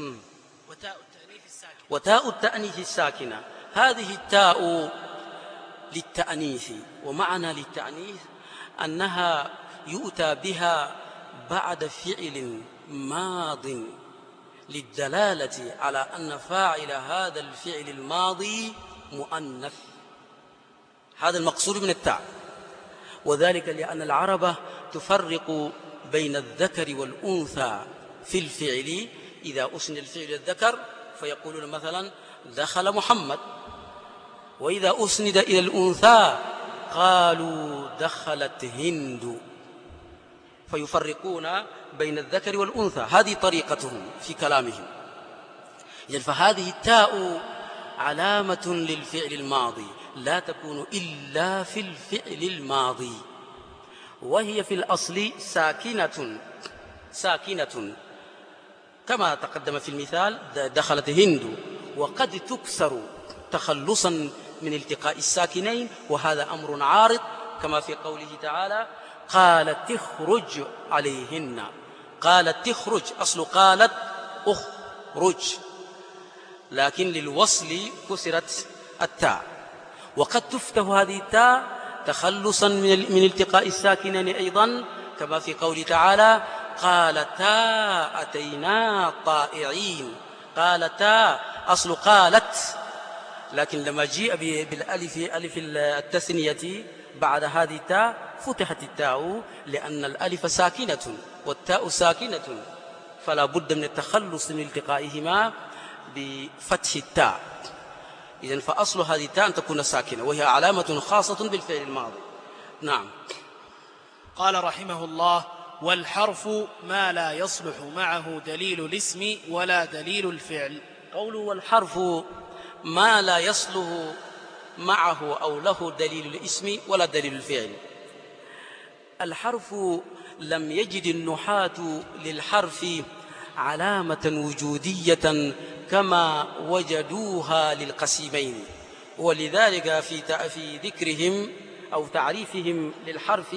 وتاء التأنيث الساكنة، هذه التاء للتأنيث، ومعنى للتأنيث أنها يؤتى بها بعد فعل ماض للدلالة على أن فاعل هذا الفعل الماضي مؤنث. هذا المقصود من التاء، وذلك لأن العرب تفرق بين الذكر والأنثى في الفعل. إذا أسند الفعل الذكر فيقولون مثلا دخل محمد، وإذا أسند إلى الأنثى قالوا دخلت هند، فيفرقون بين الذكر والأنثى. هذه طريقتهم في كلامهم. فهذه التاء علامة للفعل الماضي، لا تكون إلا في الفعل الماضي، وهي في الأصل ساكنة كما تقدم في المثال دخلت هند، وقد تكسر تخلصا من التقاء الساكنين، وهذا أمر عارض كما في قوله تعالى قالت تخرج عليهن. قالت تخرج، أصل قالت أخرج، لكن للوصل كسرت التاء، وقد تفتح هذه التاء تخلصا من التقاء الساكنين أيضا كما في قوله تعالى قالتا أتينا طائعين. قالتا أصل قالت، لكن لما جيء بالألف ألف التثنية بعد هذه التاء فتحت التاء، لأن الألف ساكنة والتاء ساكنة، فلا بد من التخلص من التقائهما بفتح التاء. إذن فأصل هذه التاء أن تكون ساكنة، وهي علامة خاصة بالفعل الماضي. نعم. قال رحمه الله: والحرف ما لا يصلح معه دليل الاسم ولا دليل الفعل. قوله والحرف ما لا يصلح معه أو له دليل الاسم ولا دليل الفعل. الحرف لم يجد النحاة للحرف علامة وجودية كما وجدوها للقسيمين، ولذلك في ذكرهم أو تعريفهم للحرف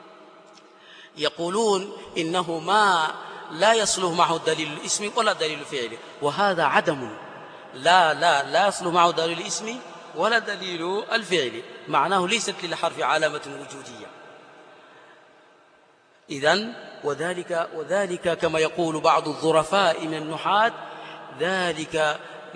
يقولون إنه ما لا يصلح معه دليل الاسم ولا دليل الفعل، وهذا عدم. لا يصلح معه دليل الاسم ولا دليل الفعل، معناه ليست للحرف علامة وجودية. إذن وذلك كما يقول بعض الظرفاء من النحاة ذلك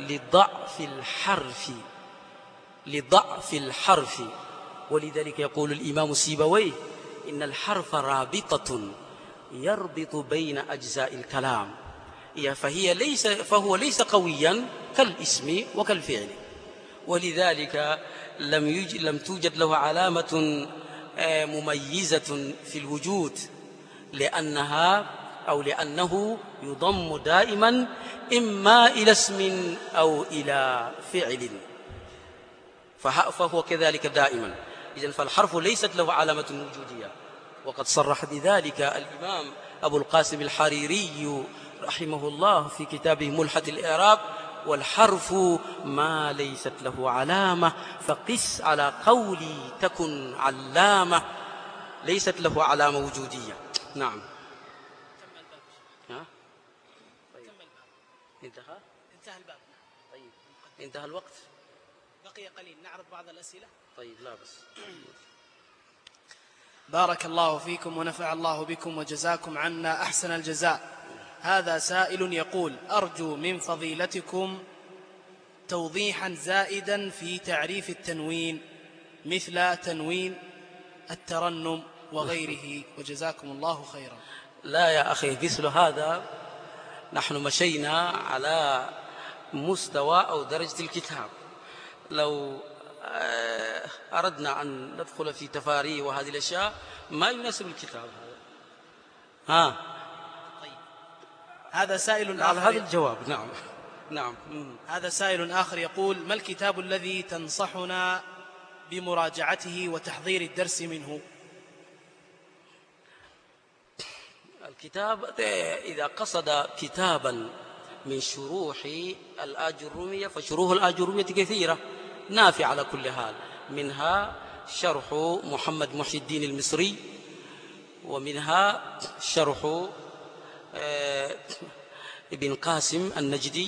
لضعف الحرف. ولذلك يقول الإمام سيبويه إن الحرف رابطة يربط بين أجزاء الكلام، فهو ليس قويا كالاسم وكالفعل، ولذلك لم توجد له علامة مميزة في الوجود، لأنه يضم دائما إما إلى اسم أو إلى فعل، فهو كذلك دائما. إذن فالحرف ليست له علامة وجودية، وقد صرح بذلك الإمام أبو القاسم الحريري رحمه الله في كتابه ملحة الإعراب: والحرف ما ليست له علامة فقس على قولي تكن علامة، ليست له علامة وجودية. نعم. طيب. انتهى الباب. طيب انتهى الوقت، بقي قليل، نعرض بعض الأسئلة. طيب لا بس. بارك الله فيكم ونفع الله بكم وجزاكم عنا أحسن الجزاء. هذا سائل يقول: أرجو من فضيلتكم توضيحا زائدا في تعريف التنوين مثل تنوين الترنم وغيره، وجزاكم الله خيرا. لا يا أخي، مثل هذا نحن مشينا على مستوى أو درجة الكتاب. لو أردنا أن ندخل في تفاريع وهذه الأشياء ما يناسب الكتاب هذا. طيب، هذا سائل على آخر. هذا الجواب. نعم. هذا سائل آخر يقول: ما الكتاب الذي تنصحنا بمراجعته وتحضير الدرس منه؟ الكتاب إذا قصد كتابا من شروح الآجرومية فشروح الآجرومية كثيرة نافعة على كل حال، منها شرح محمد محي الدين المصري، ومنها شرح ابن قاسم النجدي،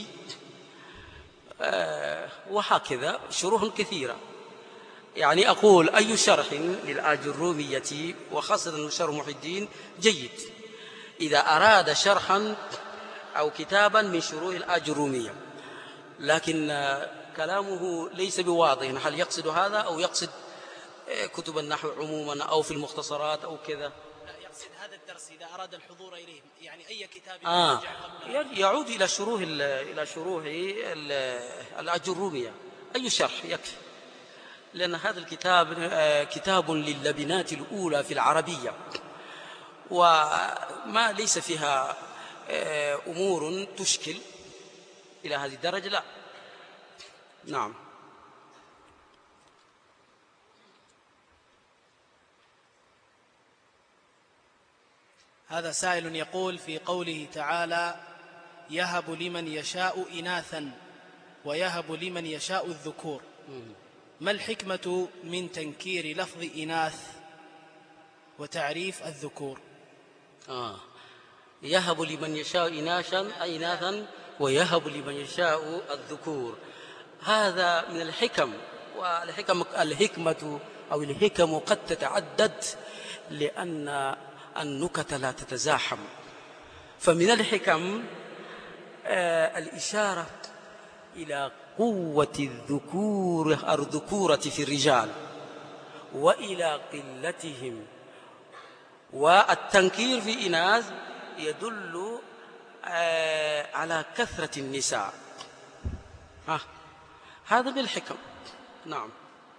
وهكذا شروح كثيرة. يعني أقول أي شرح للآجرومية وخاصة شرح محي الدين جيد إذا أراد شرحا أو كتابا من شروح الآجرومية، لكن كلامه ليس بواضح هل يقصد هذا أو يقصد كتب النحو عموما أو في المختصرات أو كذا. لا، يقصد هذا الدرس إذا أراد الحضور إليه، يعني أي كتاب يعود إلى شروح الآجرومية، أي شرح يكفي، لأن هذا الكتاب كتاب لللبنات الأولى في العربية، وما ليس فيها أمور تشكل إلى هذه الدرجة. لا. نعم. هذا سائل يقول في قوله تعالى يهب لمن يشاء إناثا ويهب لمن يشاء الذكور، ما الحكمة من تنكير لفظ إناث وتعريف الذكور؟ يهب لمن يشاء إناثا ويهب لمن يشاء الذكور، هذا من الحكم. الحكم قد تتعدد لأن النكت لا تتزاحم. فمن الحكم الإشارة إلى قوة الذكورة في الرجال وإلى قلتهم، والتنكير في إناث يدل على كثرة النساء. هذا من الحكم. نعم،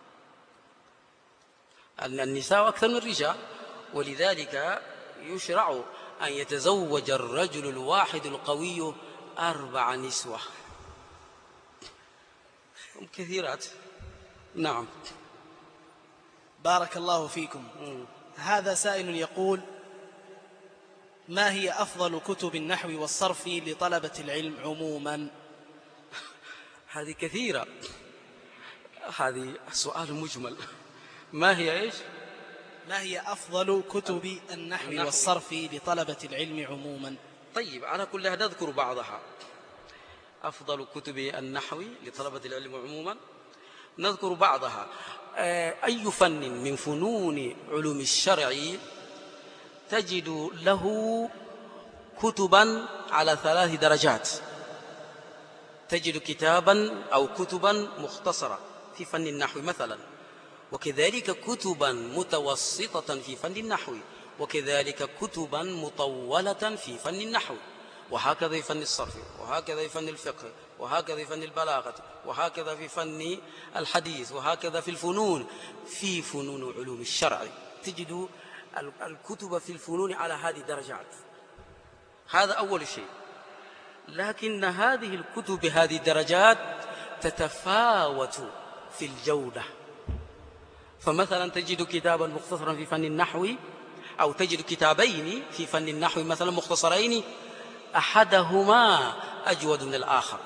أن النساء أكثر من الرجال، ولذلك يشرع أن يتزوج الرجل الواحد القوي 4 نسوة، هم كثيرات. نعم. بارك الله فيكم. هذا سائل يقول ما هي أفضل كتب النحو والصرف لطلبة العلم عموما؟ هذه كثيرة، هذه سؤال مجمل. ما هي إيش؟ ما هي أفضل كتب النحو والصرف لطلبة العلم عموما؟ طيب، على كل هذا نذكر بعضها. أفضل كتب النحو لطلبة العلم عموما نذكر بعضها. أي فن من فنون علوم الشرع تجد له كتبا على 3 درجات. تجد كتابا أو كتبا مختصرة في فن النحو مثلا، وكذلك كتبا متوسطة في فن النحو، وكذلك كتبا مطولة في فن النحو، وهكذا في فن الصرف، وهكذا في فن الفقه، وهكذا في فن البلاغة، وهكذا في فن الحديث، وهكذا في الفنون. في فنون علوم الشرع تجد الكتب في الفنون على هذه الدرجات. هذا أول شيء. لكن هذه الكتب بهذه الدرجات تتفاوت في الجودة. فمثلا تجد كتابا مختصرا في فن النحو، أو تجد كتابين في فن النحو مثلا مختصرين، أحدهما أجود من الآخر.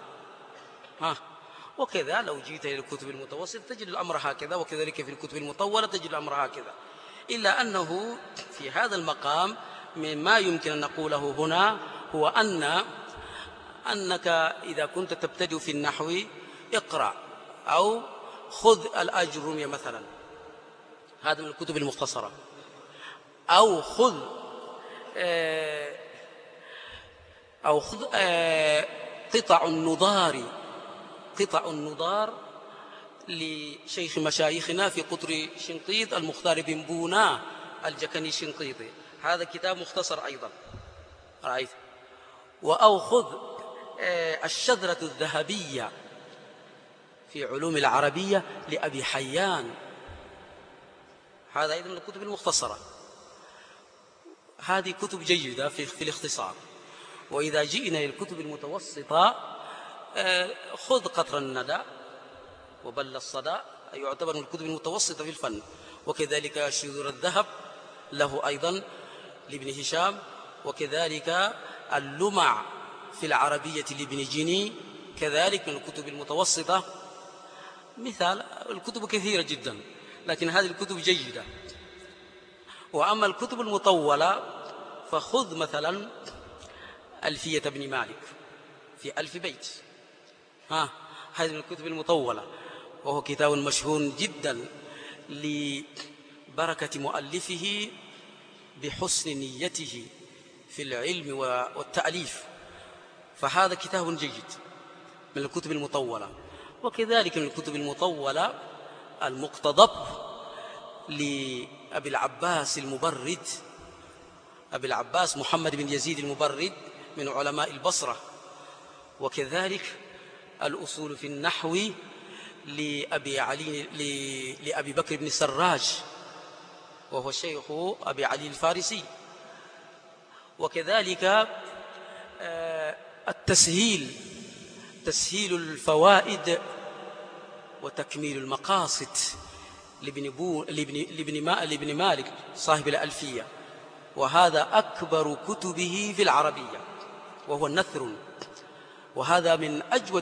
وكذا لو جئت إلى الكتب المتوسطة تجد الأمر هكذا، وكذلك في الكتب المطولة تجد الأمر هكذا. إلا أنه في هذا المقام مما يمكن أن نقوله هنا هو أنك إذا كنت تبتدئ في النحو اقرأ أو خذ الآجرومية مثلا، هذا من الكتب المختصرة، أو خذ قطع النضار لشيخ مشايخنا في قطر شنقيط المختار بن بونا الجكني الشنقيطي، هذا كتاب مختصر أيضا، رأيت. أو خذ الشذرة الذهبية في علوم العربية لأبي حيان، هذا أيضا من الكتب المختصرة. هذه كتب جيدة في الاختصار. وإذا جئنا إلى الكتب المتوسطة خذ قطر الندى وبل الصدى، يعتبر من الكتب المتوسطة في الفن. وكذلك شذور الذهب له أيضا لابن هشام، وكذلك اللمع في العربية لابن جني كذلك من الكتب المتوسطة. مثال، الكتب كثيرة جدا، لكن هذه الكتب جيدة. وأما الكتب المطولة فخذ مثلا ألفية بن مالك في 1000 بيت، هذه من الكتب المطولة، وهو كتاب مشهور جدا لبركة مؤلفه بحسن نيته في العلم والتأليف، فهذا كتاب جيد من الكتب المطولة. وكذلك من الكتب المطولة المقتضب لأبي العباس المبرد، أبي العباس محمد بن يزيد المبرد من علماء البصرة. وكذلك الأصول في النحو لأبي بكر بن سراج، وهو شيخ أبي علي الفارسي. وكذلك تسهيل الفوائد وتكميل المقاصد لابن مالك صاحب الألفية، وهذا أكبر كتبه في العربية، وهو النثر، وهذا من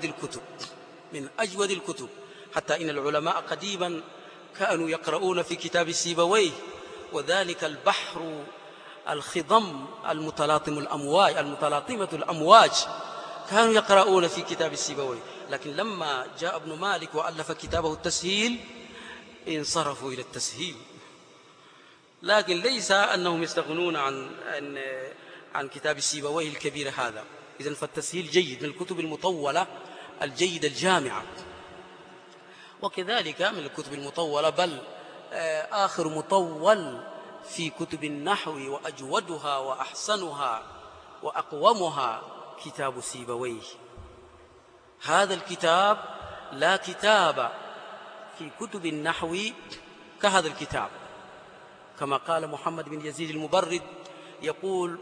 أجود الكتب، حتى إن العلماء قديما كانوا يقرؤون في كتاب سيبويه، وذلك البحر الخضم المتلاطمة الأمواج، كانوا يقرؤون في كتاب السيبويه. لكن لما جاء ابن مالك وألف كتابه التسهيل انصرفوا إلى التسهيل، لكن ليس أنهم يستغنون عن كتاب السيبويه الكبير هذا. إذن فالتسهيل جيد، من الكتب المطولة الجيدة الجامعة. وكذلك من الكتب المطولة، بل آخر مطول في كتب النحو وأجودها وأحسنها وأقومها كتاب سيبويه. هذا الكتاب لا كتاب في كتب النحو كهذا الكتاب، كما قال محمد بن يزيد المبرد يقول: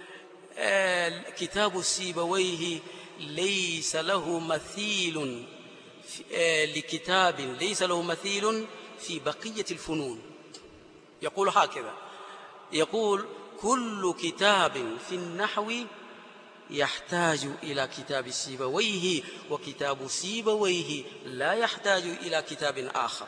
كتاب سيبويه ليس له مثيل ليس له مثيل في بقية الفنون. يقول هكذا، يقول: كل كتاب في النحو يحتاج إلى كتاب سيبويه، وكتاب سيبويه لا يحتاج إلى كتاب آخر.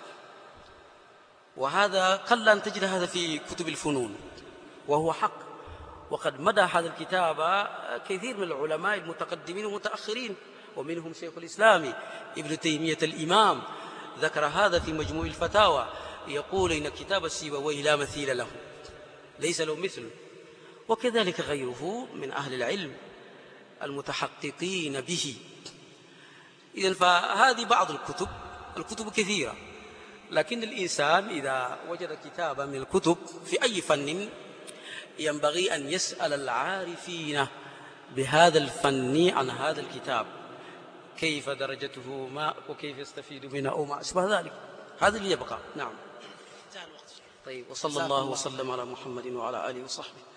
وهذا قل أن تجد هذا في كتب الفنون، وهو حق. وقد مدى هذا الكتاب كثير من العلماء المتقدمين والمتأخرين، ومنهم شيخ الإسلام ابن تيمية الإمام ذكر هذا في مجموع الفتاوى، يقول إن كتاب السيبويه لا مثيل له، ليس له مثل. وكذلك غيره من أهل العلم المتحققين به. إذن فهذه بعض الكتب كثيرة، لكن الإنسان إذا وجد كتابا من الكتب في أي فن ينبغي أن يسأل العارفين بهذا الفن عن هذا الكتاب، كيف درجته، ما وكيف يستفيد منه أو ما أشبه ذلك. هذا اللي يبقى. نعم. طيب، وصلى الله وسلم على محمد وعلى آله وصحبه.